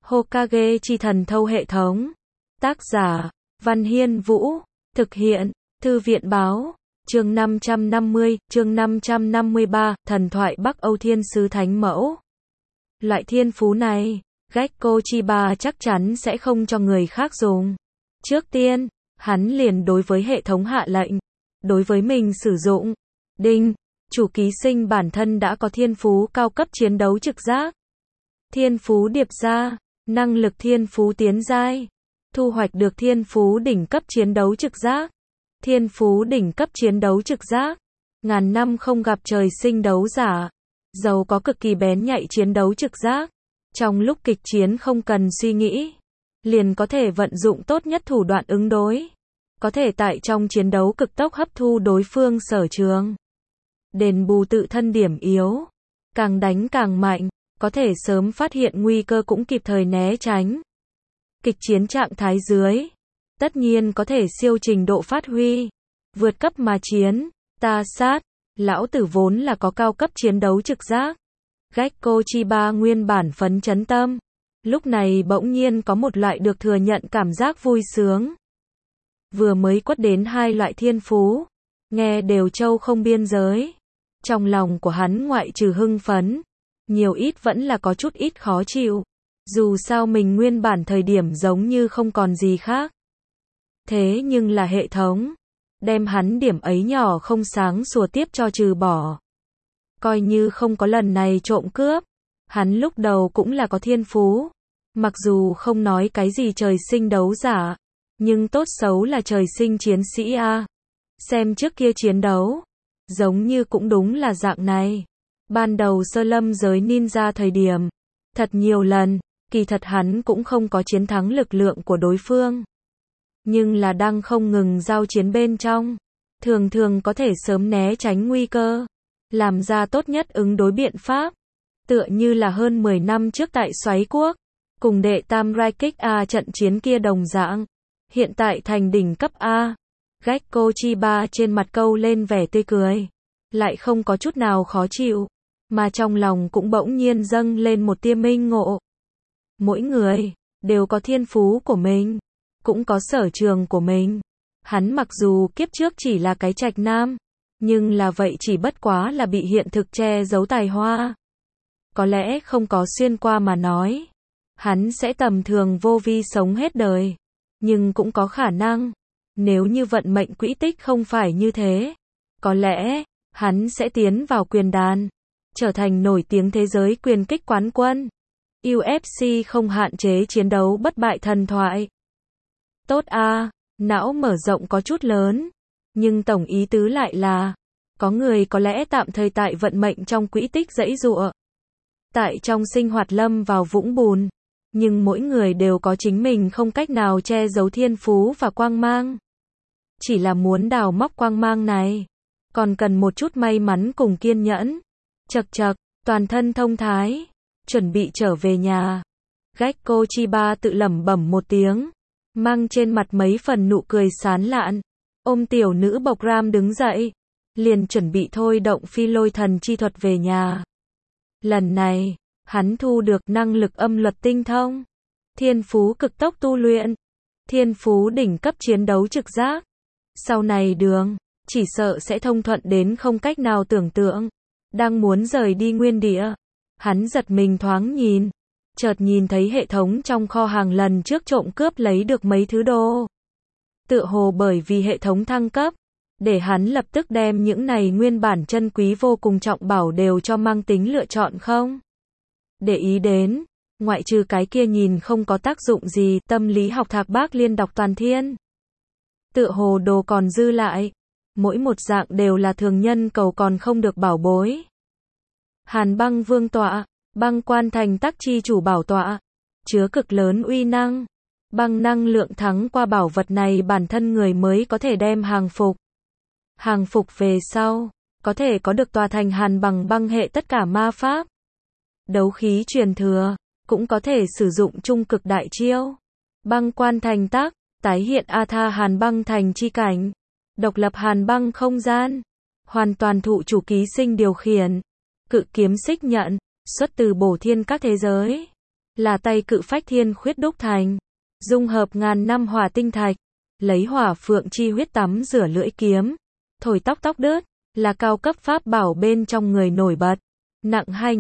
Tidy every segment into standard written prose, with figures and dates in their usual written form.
Hokage chi thần thâu hệ thống. Tác giả, Văn Hiên Vũ. Thực hiện, Thư viện Báo. Chương 550, chương 553, thần thoại Bắc Âu Thiên Sứ Thánh Mẫu. Loại thiên phú này, Gekko Chiba chắc chắn sẽ không cho người khác dùng. Trước tiên, hắn liền đối với hệ thống hạ lệnh. Đối với mình sử dụng. Đinh, chủ ký sinh bản thân đã có thiên phú cao cấp chiến đấu trực giác. Thiên phú điệp ra, năng lực thiên phú tiến giai. Thu hoạch được thiên phú đỉnh cấp chiến đấu trực giác. Thiên phú đỉnh cấp chiến đấu trực giác. Ngàn năm không gặp trời sinh đấu giả. Giàu có cực kỳ bén nhạy chiến đấu trực giác. Trong lúc kịch chiến không cần suy nghĩ. Liền có thể vận dụng tốt nhất thủ đoạn ứng đối. Có thể tại trong chiến đấu cực tốc hấp thu đối phương sở trường. Đền bù tự thân điểm yếu. Càng đánh càng mạnh. Có thể sớm phát hiện nguy cơ cũng kịp thời né tránh. Kịch chiến trạng thái dưới. Tất nhiên có thể siêu trình độ phát huy. Vượt cấp mà chiến. Ta sát. Lão tử vốn là có cao cấp chiến đấu trực giác. Gekko Chiba nguyên bản phấn chấn tâm. Lúc này bỗng nhiên có một loại được thừa nhận cảm giác vui sướng. Vừa mới quất đến hai loại thiên phú. Nghe đều trâu không biên giới. Trong lòng của hắn ngoại trừ hưng phấn. Nhiều ít vẫn là có chút ít khó chịu. Dù sao mình nguyên bản thời điểm giống như không còn gì khác. Thế nhưng là hệ thống. Đem hắn điểm ấy nhỏ không sáng sủa tiếp cho trừ bỏ. Coi như không có lần này trộm cướp. Hắn lúc đầu cũng là có thiên phú. Mặc dù không nói cái gì trời sinh đấu giả. Nhưng tốt xấu là trời sinh chiến sĩ a. Xem trước kia chiến đấu. Giống như cũng đúng là dạng này. Ban đầu sơ lâm giới ninja thời điểm. Thật nhiều lần. Kỳ thật hắn cũng không có chiến thắng lực lượng của đối phương. Nhưng là đang không ngừng giao chiến bên trong. Thường thường có thể sớm né tránh nguy cơ. Làm ra tốt nhất ứng đối biện pháp. Tựa như là hơn 10 năm trước tại Xoáy Quốc. Cùng đệ tam Raikik A trận chiến kia đồng dạng. Hiện tại thành đỉnh cấp A. Gekko Chiba trên mặt câu lên vẻ tươi cười. Lại không có chút nào khó chịu. Mà trong lòng cũng bỗng nhiên dâng lên một tia minh ngộ. Mỗi người, đều có thiên phú của mình. Cũng có sở trường của mình. Hắn mặc dù kiếp trước chỉ là cái trạch nam. Nhưng là vậy chỉ bất quá là bị hiện thực che giấu tài hoa. Có lẽ không có xuyên qua mà nói. Hắn sẽ tầm thường vô vi sống hết đời. Nhưng cũng có khả năng. Nếu như vận mệnh quỹ tích không phải như thế. Có lẽ, hắn sẽ tiến vào quyền đàn. Trở thành nổi tiếng thế giới quyền kích quán quân. UFC không hạn chế chiến đấu bất bại thần thoại. Tốt a, não mở rộng có chút lớn. Nhưng tổng ý tứ lại là. Có người có lẽ tạm thời tại vận mệnh trong quỹ tích giãy giụa. Tại trong sinh hoạt lâm vào vũng bùn. Nhưng mỗi người đều có chính mình không cách nào che giấu thiên phú và quang mang. Chỉ là muốn đào móc quang mang này. Còn cần một chút may mắn cùng kiên nhẫn. Chậc chậc, toàn thân thông thái. Chuẩn bị trở về nhà. Gekko Chiba tự lẩm bẩm một tiếng. Mang trên mặt mấy phần nụ cười sán lạn. Ôm tiểu nữ bộc ram đứng dậy. Liền chuẩn bị thôi động phi lôi thần chi thuật về nhà. Lần này, hắn thu được năng lực âm luật tinh thông. Thiên phú cực tốc tu luyện. Thiên phú đỉnh cấp chiến đấu trực giác. Sau này đường, chỉ sợ sẽ thông thuận đến không cách nào tưởng tượng. Đang muốn rời đi nguyên địa. Hắn giật mình thoáng nhìn. Chợt nhìn thấy hệ thống trong kho hàng lần trước trộm cướp lấy được mấy thứ đồ. Tựa hồ bởi vì hệ thống thăng cấp. Để hắn lập tức đem những này nguyên bản chân quý vô cùng trọng bảo đều cho mang tính lựa chọn không. Để ý đến. Ngoại trừ cái kia nhìn không có tác dụng gì tâm lý học thạc bác liên đọc toàn thiên. Tựa hồ đồ còn dư lại. Mỗi một dạng đều là thường nhân cầu còn không được bảo bối. Hàn băng vương tọa. Băng quan thành tắc chi chủ bảo tọa. Chứa cực lớn uy năng. Băng năng lượng thắng qua bảo vật này bản thân người mới có thể đem hàng phục. Hàng phục về sau. Có thể có được tòa thành hàn bằng băng hệ tất cả ma pháp. Đấu khí truyền thừa. Cũng có thể sử dụng trung cực đại chiêu. Băng quan thành tác. Tái hiện Atha hàn băng thành chi cảnh. Độc lập hàn băng không gian. Hoàn toàn thụ chủ ký sinh điều khiển. Cự kiếm xích nhận. Xuất từ bổ thiên các thế giới. là tay cự phách thiên khuyết đúc thành, dung hợp ngàn năm hỏa tinh thạch, lấy hỏa phượng chi huyết tắm rửa lưỡi kiếm, thổi tóc tóc đớt, là cao cấp pháp bảo bên trong người nổi bật, nặng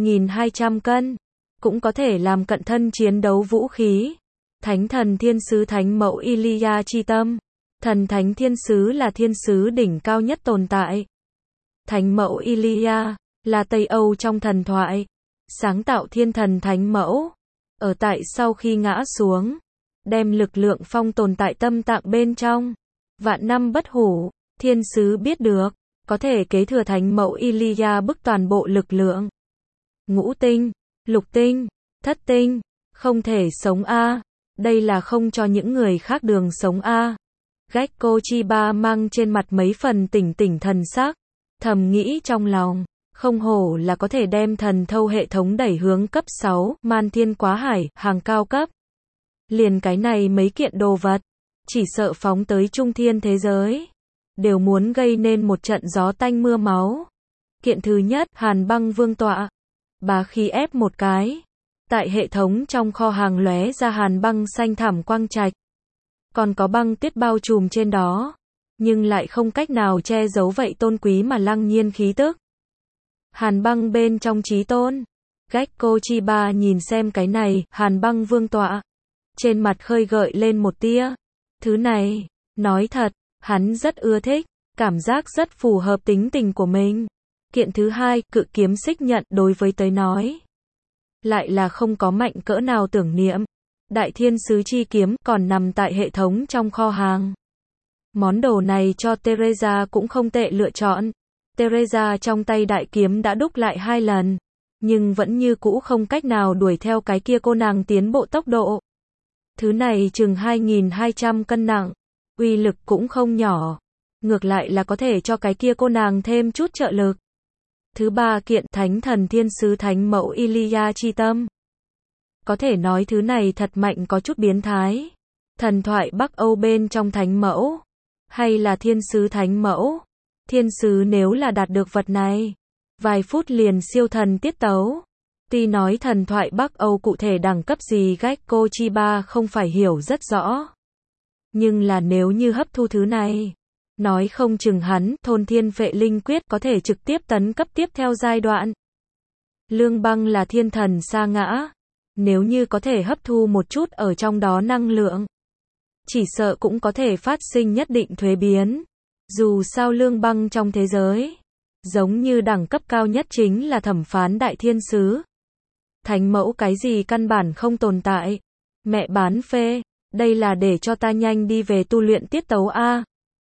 2.200 cân, cũng có thể làm cận thân chiến đấu vũ khí. Thánh thần thiên sứ thánh mẫu Ilia chi tâm. Thần thánh thiên sứ là thiên sứ đỉnh cao nhất tồn tại. Thánh mẫu Ilia là Tây Âu trong thần thoại, sáng tạo thiên thần thánh mẫu, ở tại sau khi ngã xuống, đem lực lượng phong tồn tại tâm tạng bên trong, vạn năm bất hủ. Thiên sứ biết được, có thể kế thừa thánh mẫu Ilia bức toàn bộ lực lượng. Ngũ tinh, lục tinh, thất tinh, không thể sống a. Đây là không cho những người khác đường sống a. Gekko Chiba mang trên mặt mấy phần tỉnh tỉnh thần sắc, thầm nghĩ trong lòng, không hổ là có thể đem thần thâu hệ thống đẩy hướng cấp 6, man thiên quá hải, hàng cao cấp. Liền cái này mấy kiện đồ vật, chỉ sợ phóng tới trung thiên thế giới, đều muốn gây nên một trận gió tanh mưa máu. Kiện thứ nhất, Hàn Băng Vương tọa, bá khí ép một cái, tại hệ thống trong kho hàng lóe ra hàn băng xanh thẳm quang trạch, còn có băng tuyết bao trùm trên đó, nhưng lại không cách nào che giấu vậy tôn quý mà lăng nhiên khí tức. Hàn băng bên trong chí tôn. Gekko Chiba nhìn xem cái này, Hàn Băng Vương tọa, trên mặt khơi gợi lên một tia. Thứ này, nói thật, hắn rất ưa thích, cảm giác rất phù hợp tính tình của mình. Kiện thứ hai, cự kiếm xích nhận, đối với tới nói, lại là không có mạnh cỡ nào tưởng niệm. Đại thiên sứ chi kiếm còn nằm tại hệ thống trong kho hàng. Món đồ này cho Teresa cũng không tệ lựa chọn. Teresa trong tay đại kiếm đã đúc lại 2 lần, nhưng vẫn như cũ không cách nào đuổi theo cái kia cô nàng tiến bộ tốc độ. Thứ này chừng 2.200 cân nặng, uy lực cũng không nhỏ, ngược lại là có thể cho cái kia cô nàng thêm chút trợ lực. Thứ ba, kiện thánh thần thiên sứ thánh mẫu Ilia chi tâm. Có thể nói thứ này thật mạnh, có chút biến thái. Thần thoại Bắc Âu bên trong thánh mẫu, hay là thiên sứ thánh mẫu. Thiên sứ nếu là đạt được vật này, vài phút liền siêu thần tiết tấu. Tuy nói thần thoại Bắc Âu cụ thể đẳng cấp gì Gekko Chiba không phải hiểu rất rõ. Nhưng là nếu như hấp thu thứ này, nói không chừng hắn, thôn thiên phệ linh quyết có thể trực tiếp tấn cấp tiếp theo giai đoạn. Lương băng là thiên thần sa ngã. Nếu như có thể hấp thu một chút ở trong đó năng lượng, chỉ sợ cũng có thể phát sinh nhất định thuế biến. Dù sao lương băng trong thế giới, giống như đẳng cấp cao nhất chính là thẩm phán đại thiên sứ. Thánh mẫu cái gì căn bản không tồn tại. Mẹ bán phê, đây là để cho ta nhanh đi về tu luyện tiết tấu a.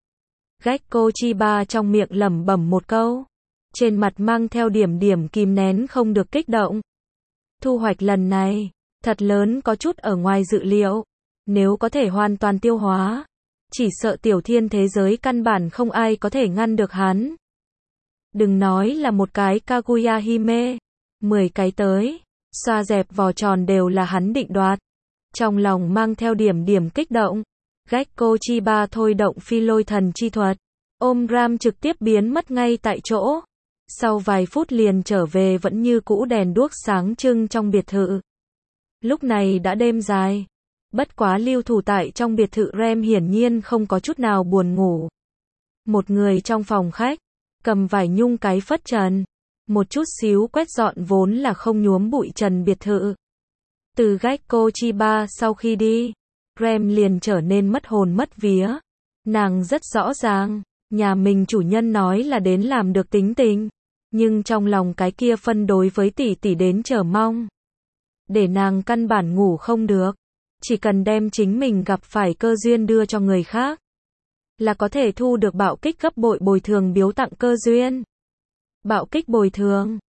Gekko Chiba trong miệng lẩm bẩm một câu, trên mặt mang theo điểm điểm kìm nén không được kích động. Thu hoạch lần này, thật lớn, có chút ở ngoài dự liệu. Nếu có thể hoàn toàn tiêu hóa, chỉ sợ tiểu thiên thế giới căn bản không ai có thể ngăn được hắn. Đừng nói là một cái Kaguya Hime, 10 cái tới, xoa dẹp vò tròn đều là hắn định đoạt. Trong lòng mang theo điểm điểm kích động, Gekko Chiba thôi động phi lôi thần chi thuật, ôm Ram trực tiếp biến mất ngay tại chỗ. Sau vài phút liền trở về vẫn như cũ đèn đuốc sáng trưng trong biệt thự. Lúc này đã đêm dài, bất quá lưu thủ tại trong biệt thự Ram hiển nhiên không có chút nào buồn ngủ. Một người trong phòng khách, cầm vải nhung cái phất trần, một chút xíu quét dọn vốn là không nhuốm bụi trần biệt thự. Từ Gekko Chiba sau khi đi, Ram liền trở nên mất hồn mất vía. Nàng rất rõ ràng, nhà mình chủ nhân nói là đến làm được tính tình, nhưng trong lòng cái kia phân đối với tỷ tỷ đến chờ mong, để nàng căn bản ngủ không được. Chỉ cần đem chính mình gặp phải cơ duyên đưa cho người khác, là có thể thu được bạo kích gấp bội bồi thường biếu tặng cơ duyên. Bạo kích bồi thường,